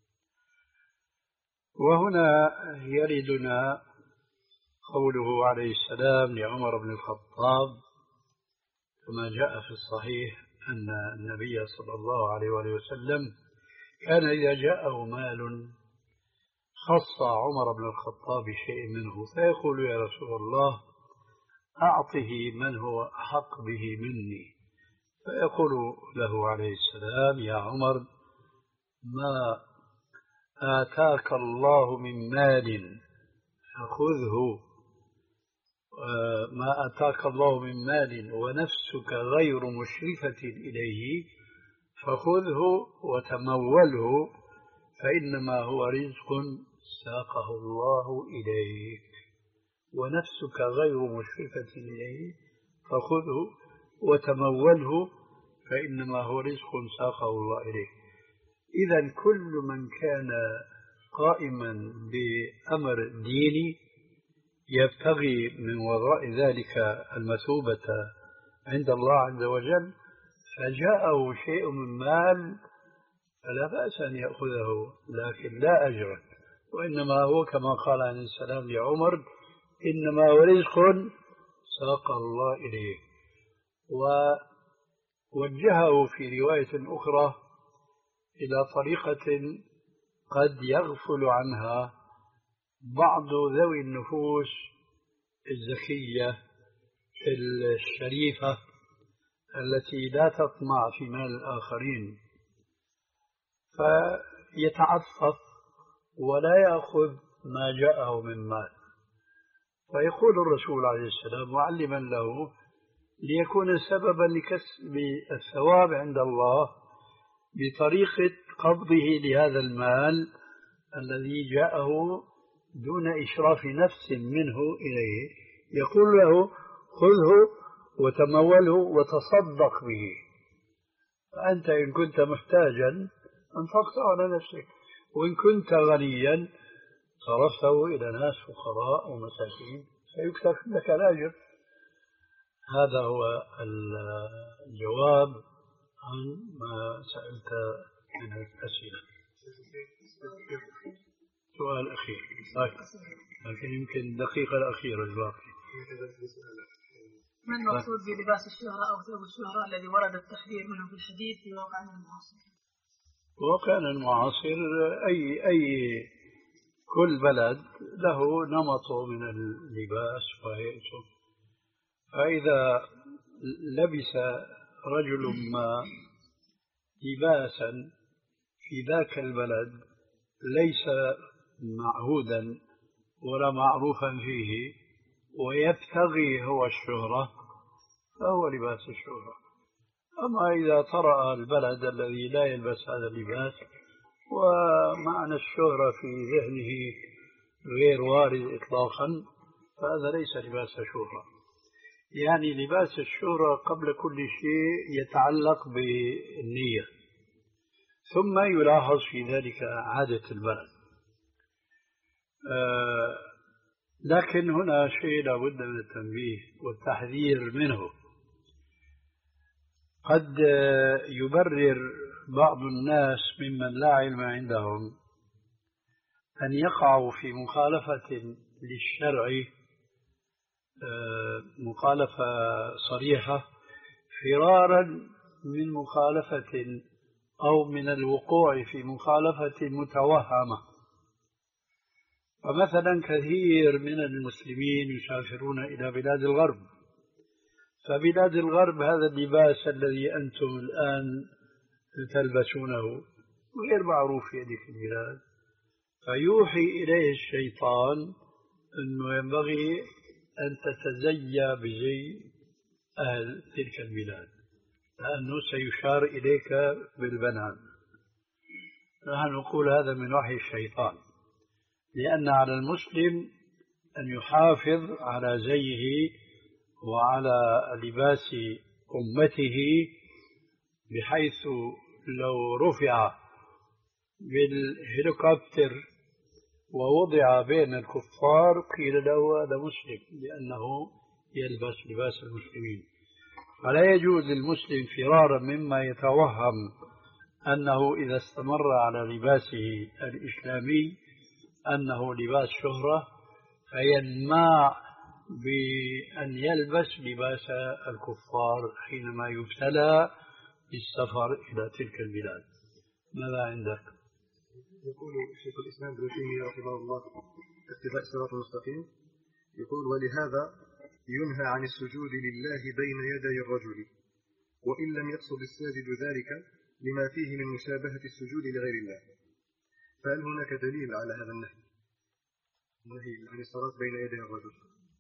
وهنا يردنا قوله عليه السلام لعمر بن الخطاب كما جاء في الصحيح أن النبي صلى الله عليه وآله وسلم كان إذا جاءه مال خص عمر بن الخطاب بشيء منه فيقول يا رسول الله أعطه من هو أحق به مني، فيقول له عليه السلام يا عمر ما آتاك الله من مال فخذه، ما آتاك الله من مال ونفسك غير مشرفة إليه فخذه وتموله فإنما هو رزق ساقه الله إليك، ونفسك غير مشرفة إليه فخذه وتموله فإنما هو رزق ساقه الله إليك. إذن كل من كان قائما بأمر ديني يبتغي من وراء ذلك المثوبة عند الله عز وجل، فجاءه شيء من مال فلا بأس أن يأخذه، لكن لا أجر، وإنما هو كما قال عليه السلام لعمر: إنما هو رزق ساق الله إليه. ووجهه في رواية أخرى إلى طريقة قد يغفل عنها بعض ذوي النفوس الزكية الشريفة التي لا تطمع في مال الآخرين، فيتعفف ولا يأخذ ما جاءه من مال. فيقول الرسول عليه السلام معلما له ليكون سببا لكسب الثواب عند الله بطريقة قبضه لهذا المال الذي جاءه دون إشراف نفس منه إليه، يقول له: خذه وتموله وتصدق به، فأنت إن كنت محتاجا أنفقته على نفسك، وإن كنت غنيا صرفته إلى ناس فقراء ومساكين فيكتب لك الأجر. هذا هو الجواب عن ما سألت من الأسئلة. سؤال أخير لكن يمكن الدقيقة الأخيرة الباقي. ما المقصود بلباس الشهرة أو ثوب الشهرة الذي ورد التحذير منه في الحديث في واقعنا المعاصر؟ واقعنا المعاصر أي أي كل بلد له نمطه من اللباس وهيئته، فإذا لبس رجل ما لباسا في ذاك البلد ليس معهودا ولا معروفا فيه ويبتغي هو الشهرة فهو لباس الشهرة. أما إذا طرأ البلد الذي لا يلبس هذا اللباس ومعنى الشهرة في ذهنه غير وارد إطلاقا فهذا ليس لباس شهرة. يعني لباس الشهرة قبل كل شيء يتعلق بالنية، ثم يلاحظ في ذلك عادة البلد. آه لكن هنا شيء لابد من التنبيه والتحذير منه. قد يبرر بعض الناس ممن لا علم عندهم أن يقعوا في مخالفة للشرع، مخالفة صريحة، فرارا من مخالفة أو من الوقوع في مخالفة متوهمة. فمثلا كثير من المسلمين يسافرون إلى بلاد الغرب، فبلاد الغرب هذا اللباس الذي أنتم الآن تلبسونه غير معروف في هذه البلاد، فيوحي إليه الشيطان أنه ينبغي أن تتزيى بزي أهل تلك البلاد لأنه سيشار إليك بالبنان. نحن نقول هذا من وحي الشيطان، لأن على المسلم أن يحافظ على زيه وعلى لباس أمته، بحيث لو رفع بالهليكوبتر ووضع بين الكفار قيل له هذا مسلم لأنه يلبس لباس المسلمين. فلا يجوز للمسلم فرارا مما يتوهم أنه إذا استمر على لباسه الإسلامي أنه لباس شهرة فينماع بأن يلبس لباس الكفار حينما يبتلى بالسفر إلى تلك البلاد. ماذا عندك؟ يقول شيخ الإسلام ابن تيمية رحمه الله اتباع الصراط المستقيم، يقول: ولهذا ينهى عن السجود لله بين يدي الرجل وإن لم يقصد الساجد ذلك لما فيه من مشابهة السجود لغير الله. فهل هناك دليل على هذا النهي؟ النهي عن الصلاة بين يدي الرجل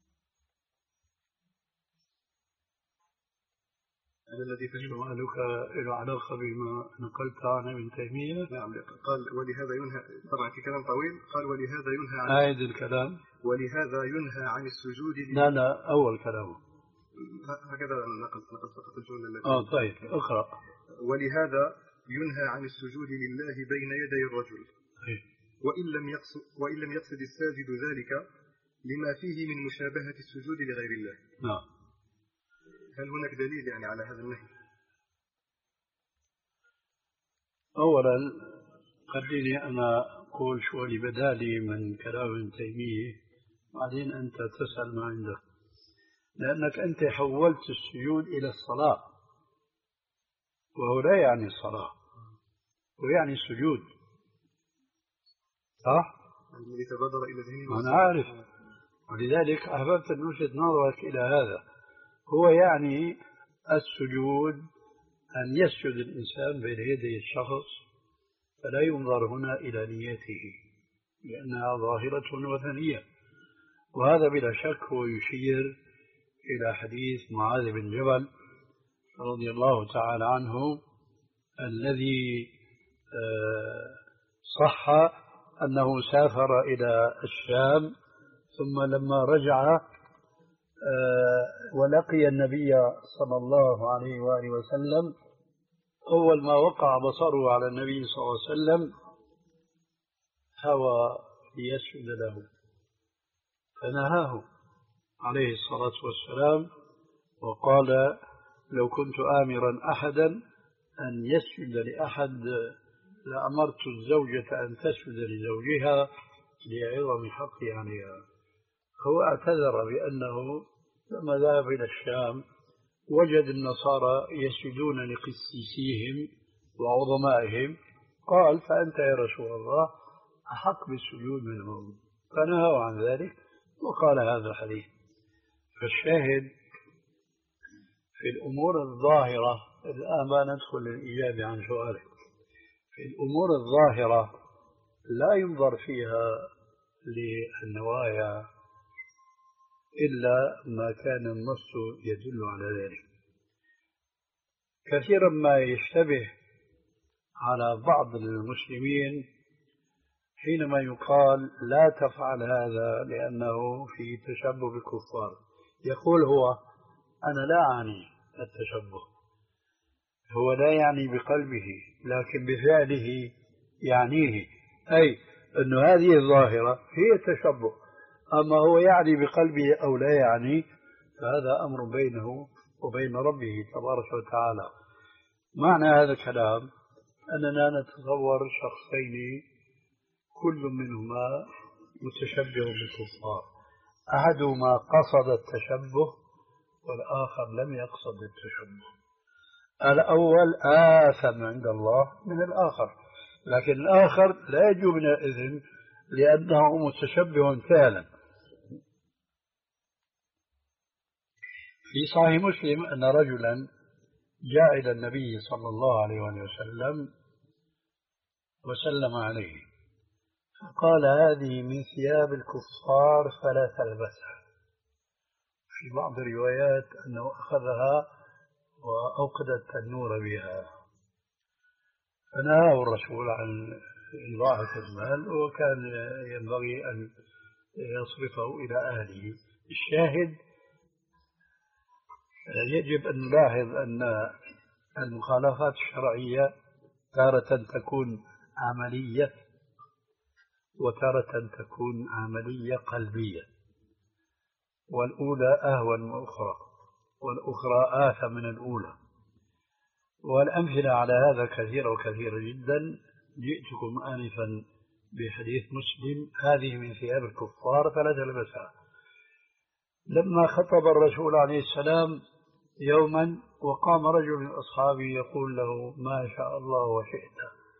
هذا الذي فهمه سؤالك له علاقة بما نقلت عن ابن تيمية؟ نعم. قال ولهذا ينهى، طبعا في كلام طويل، قال ولهذا ينهى عن أعيد الكلام. ولهذا ينهى عن السجود ل... لا لا أول كلامه هكذا نقلت نقلت فقط الجملة التي آه طيب اقرأ. ولهذا ينهى عن السجود لله بين يدي الرجل وإن لم يقصد وإن لم يقصد الساجد ذلك لما فيه من مشابهة السجود لغير الله. نعم. هل هناك دليل يعني على هذا النهي؟ أولا خليني أنا أقول شو اللي بدالي من كلام ابن تيمية، بعدين أنت تسأل ما عندك. لأنك أنت حولت السجود إلى الصلاة، وهو لا يعني الصلاة، ويعني السجود، صح؟ الذي تبادر إلى ذهني. أنا عارف، ولذلك أحببت أن ألفت نظرك إلى هذا. هو يعني السجود أن يسجد الإنسان بين يدي الشخص، فلا ينظر هنا إلى نيته لأنها ظاهرة وثنية. وهذا بلا شك هو يشير إلى حديث معاذ بن جبل رضي الله تعالى عنه الذي صح أنه سافر إلى الشام، ثم لما رجع ولقي النبي صلى الله عليه وآله وسلم، أول ما وقع بصره على النبي صلى الله عليه وسلم هوى ليسجد له، فنهاه عليه الصلاة والسلام وقال: لو كنت آمرا أحدا أن يسجد لأحد لأمرت الزوجة أن تسجد لزوجها لعظم حقي عليها. هو اعتذر بأنه لما ذهب إلى الشام وجد النصارى يسجدون لقسيسيهم وعظمائهم، قال: فأنت يا رسول الله أحق بالسجود منهم، فنهوا عن ذلك وقال هذا الحديث. فالشاهد في الأمور الظاهرة، الآن ما ندخل للإجابة عن سؤالك، في الأمور الظاهرة لا ينظر فيها للنوايا إلا ما كان النص يدل على ذلك. كثيرا ما يشتبه على بعض المسلمين حينما يقال لا تفعل هذا لأنه في تشبه بالكفار، يقول هو: أنا لا أعني التشبه، هو لا يعني بقلبه لكن بفعله يعنيه، أي أن هذه الظاهرة هي التشبه، أما هو يعني بقلبه أو لا يعني فهذا أمر بينه وبين ربه تبارك وتعالى. معنى هذا الكلام أننا نتصور شخصين كل منهما متشبه بالكفار، أحدهما قصد التشبه والآخر لم يقصد التشبه. الأول آثم عند الله من الآخر، لكن الآخر لا يجوز من الإثم لأنه متشبه فعلا. في صحيح مسلم أن رجلا جاء إلى النبي صلى الله عليه وسلم وسلم عليه، فقال: هذه من ثياب الكفار فلا تلبسها. في بعض الروايات أنه أخذها وأوقد التنور بها، فنهاه الرسول عن إضاعة المال، وكان ينبغي أن يصرفه إلى أهله. الشاهد يجب أن نلاحظ أن المخالفات الشرعية تارة تكون عملية وتارة تكون عملية قلبية، والأولى أهون من الأخرى، والأخرى آثم من الأولى. والأمثلة على هذا كثيرة وكثيرة جدا. جئتكم آنفا بحديث مسلم: هذه من ثياب الكفار فلا تلبسها. لما خطب الرسول عليه السلام يوما وقام رجل من أصحابه يقول له: ما شاء الله وشئت،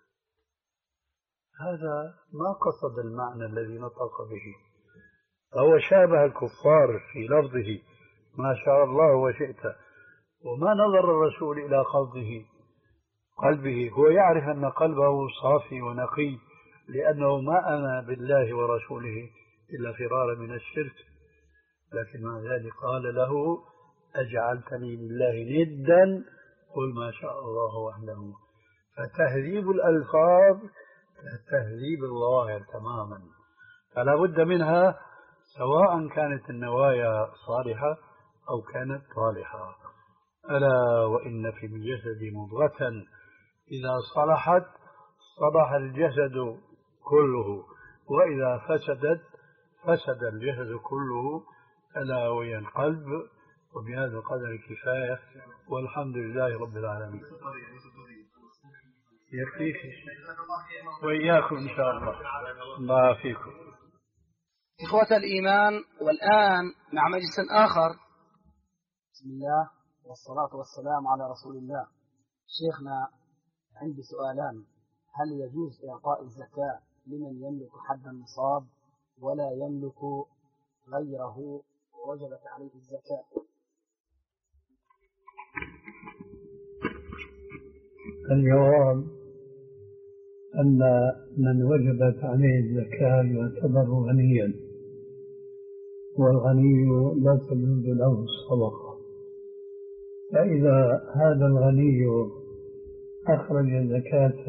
هذا ما قصد المعنى الذي نطق به، فهو شابه الكفار في لفظه ما شاء الله وشئت، وما نظر الرسول إلى قلبه قلبه هو يعرف أن قلبه صافي ونقي، لأنه ما آمن بالله ورسوله إلا فرارا من الشرك، لكن مع ذلك قال له: أجعلتني لله ندا قل ما شاء الله وحده. فتهذيب الألفاظ تهذيب الظواهر تماما، فلا بد منها سواء كانت النوايا صالحة أو كانت طالحة. ألا وإن في الجسد مضغة إذا صلحت صلح الجسد كله، وإذا فسدت فسد الجسد كله، ألا وهي القلب. وبهذا القدر كفاية، والحمد لله رب العالمين. يكفيك وإياكم إن شاء الله. الله فيكم. إخوة الإيمان، والآن مع مجلس آخر. بسم الله والصلاة والسلام على رسول الله. شيخنا، عندي سؤالان. هل يجوز إعطاء الزكاة لمن يملك حد النصاب ولا يملك غيره وجبت عليه الزكاة؟ الجواب أن من وجبت عليه الزكاة يعتبر غنيا، والغني لا تجوز له الصدقة. فإذا هذا الغني أخرج زكاة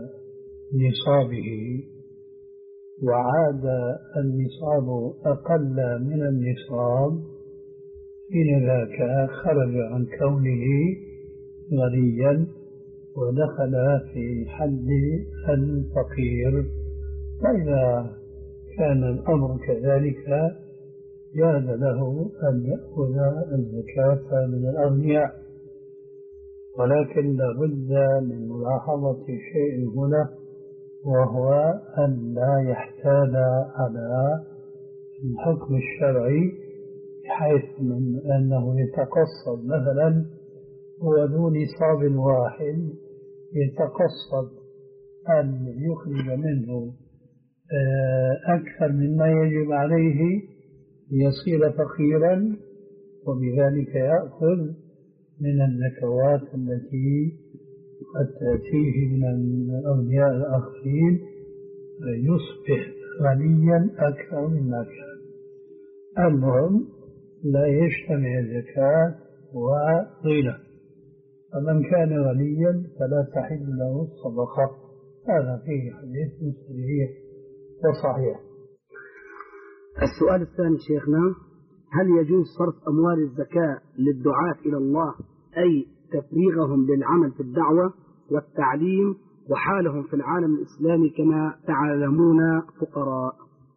نصابه وعاد النصاب أقل من النصاب، حين ذاك خرج عن كونه غنيا ودخل في حد الفقير. فإذا كان الأمر كذلك جاز له أن يأخذ الزكاة من الأغنياء، ولكن لابد من ملاحظة شيء هنا، وهو أن لا يحتال على الحكم الشرعي بحيث من أنه يتقصد مثلا هو ذو نصاب واحد يتقصد أن يخرج منه أكثر مما يجب عليه ليصير فقيرا، وبذلك يأخذ من الزكوات التي قد تأتيه من الأغنياء الآخرين يصبح غنيا أكثر مما كان. المهم لا يجتمع الزكاة وغنى، فمن كان غنيا فلا تحل له الصدقة. هذا فيه حديث صحيح وصحيح. السؤال الثاني شيخنا، هل يجوز صرف أموال الزكاة للدعاة إلى الله، أي تفريغهم للعمل في الدعوة والتعليم وحالهم في العالم الإسلامي كما تعلمون فقراء؟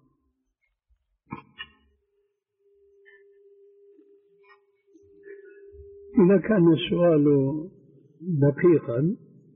إذا كان السؤال دقيقا،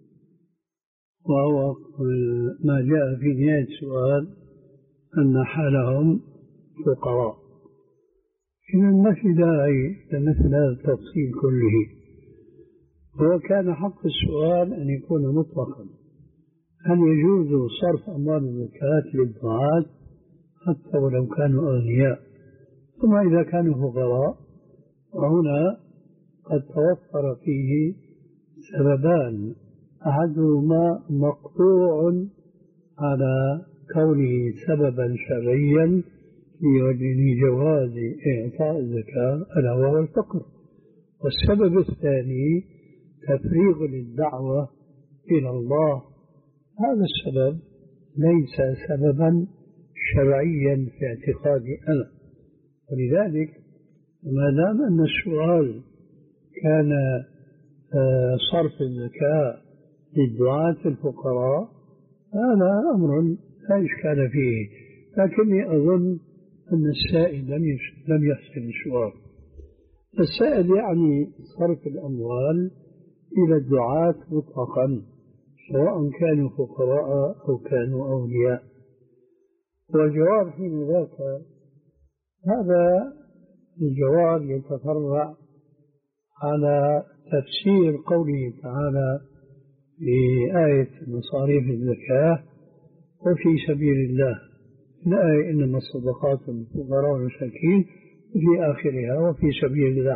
وهو ما جاء في نهاية السؤال أن حالهم فقراء، إذا ما في داعي لمثل هذا التفصيل كله. هو كان حق السؤال أن يكون مطلقا: هل يجوز صرف أموال الزكاة للدعاة حتى ولو كانوا أغنياء؟ ثم إذا كانوا فقراء، وهنا قد توفر فيه سببان: أحدهما مقطوع على كونه سببا شرعيا في وجه جواز إعطاء الزكاة ألا وهو الفقر، والسبب الثاني تفريغ للدعوة إلى الله. هذا السبب ليس سببا شرعيا في اعتقادي أنا، ولذلك ما دام أن السؤال كان صرف الزكاة للدعاة الفقراء، هذا أمر لا إشكال فيه، لكني أظن أن السائل لم يحسن السؤال. السائل يعني صرف الأموال إلى الدعاة مطلقا، سواء كانوا فقراء أو كانوا أولياء. والجواب حين ذاك هذا الجواب يتفرع على تفسير قوله تعالى في آية مصاريف الزكاة وفي سبيل الله، الآية إنما الصدقات للفقراء والمساكين، وفي آخرها وفي سبيل الله.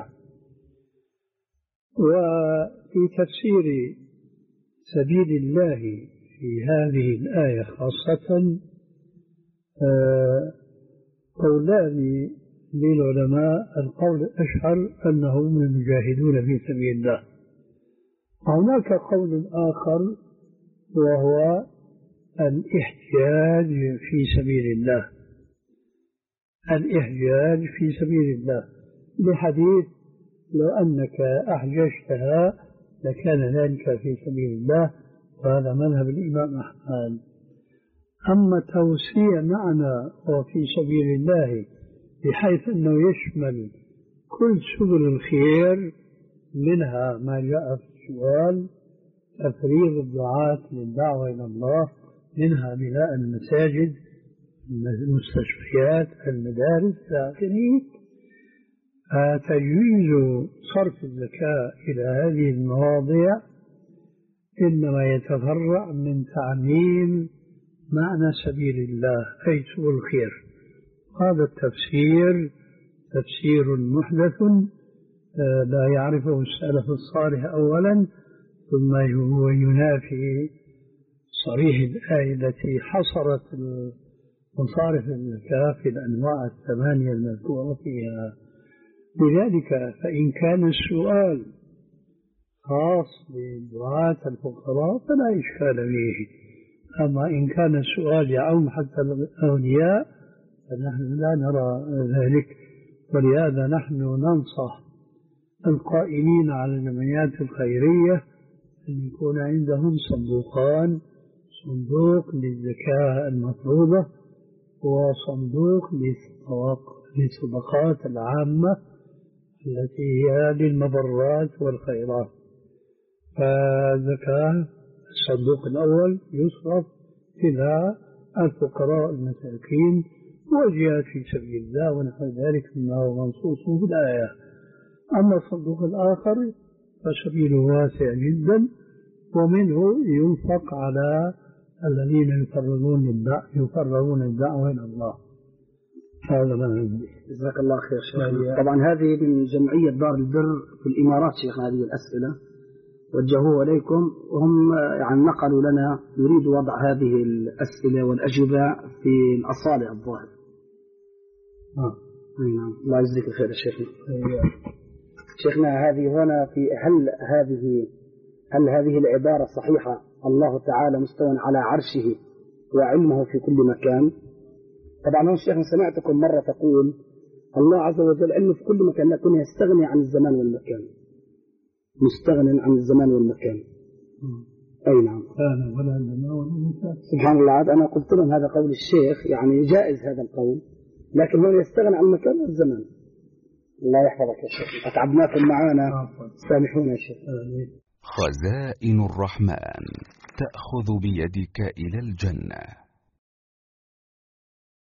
وفي تفسير سبيل الله في هذه الآية خاصة قولان للعلماء: القول الأشهر أنه من المجاهدون في سبيل الله، وهناك قول آخر وهو الإحجاج في سبيل الله، الإحجاج في سبيل الله بحديث: لو أنك أحججتها لكان ذلك في سبيل الله، وهذا مذهب الإمام أحمد. أما توسيع معنى وفي سبيل الله بحيث أنه يشمل كل سبل الخير منها ما جاء في السؤال، تفريغ الدعاة للدعوة إلى الله، منها بناء المساجد، المستشفيات، المدارس إلى آخره. فتجويز صرف الزكاة إلى هذه المواضيع إنما يتفرع من تعميم معنى سبيل الله أي سبل الخير. هذا التفسير تفسير محدث لا يعرفه السلف الصالح أولا، ثم هو ينافي صريح الآية التي حصرت مصارف الزكاة في الأنواع الثمانية المذكورة فيها. لذلك فإن كان السؤال خاص بدعاة الفقراء فلا إشكال فيه، أما إن كان السؤال يعم حتى الأولياء فنحن لا نرى ذلك. ولهذا نحن ننصح القائمين على الجمعيات الخيرية أن يكون عندهم صندوقان، صندوق للزكاة المفروضة وصندوق للصدقات العامة التي هي للمبرات والخيرات. فالزكاة الصندوق الأول يصرف إلى الفقراء المساكين والجهاد في سبيل الله ونحو ذلك مما هو منصوص في الآية. أما الصندوق الآخر فسبيله واسع جدا، ومنه ينفق على الذين يفرغون الدعوة يفرغون الدعوة إلى الله. هذا ما عندي. جزاك الله خير شيخنا. طبعا هذه من جمعية دار البر في الإمارات شيخنا، هذه الأسئلة وجهوها إليكم، وهم يعني نقلوا لنا يريد وضع هذه الأسئلة والأجوبة في الأصالة الظاهر. آه. نعم. الله يجزيك الخير يا شيخنا. شيخنا هذه هنا في هل هذه هل هذه العبارة صحيحة؟ الله تعالى مستوى على عرشه وعلمه في كل مكان. طبعا هو شيخنا سمعتكم مرة تقول الله عز وجل علمه في كل مكان لكن يستغني عن الزمان والمكان، مستغني عن الزمان والمكان. أي نعم. سبحان الله. عاد أنا قلت لهم هذا قول الشيخ يعني جائز هذا القول، لكن هو يستغني عن المكان والزمان. الله يحفظك يا شيخ، أتعبناكم معانا، سامحونا يا شيخ. خزائن الرحمن تأخذ بيدك إلى الجنة.